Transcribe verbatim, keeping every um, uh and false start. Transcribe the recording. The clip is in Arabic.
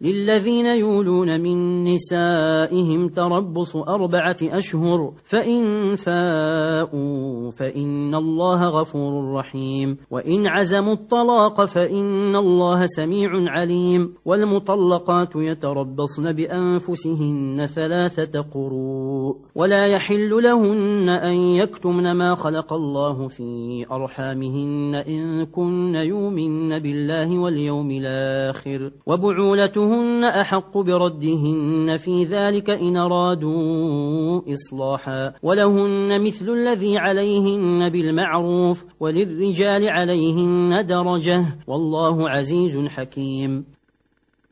للذين يولون من نسائهم تربص أربعة أشهر فإن فاءوا فإن الله غفور رحيم وإن عزموا الطلاق فإن الله سميع عليم والمطلقات يتربصن بأنفسهن ثلاثة قروء ولا يحل لهن أن يكتمن ما خلق الله في أرحامهن إن كن يؤمن بالله واليوم الآخر وبعولتهن أحق بردهن في ذلك إن أرادوا إصلاحا ولهن مثل الذي عليهن بالمعروف وللرجال عليهن درجة والله عزيز حكيم.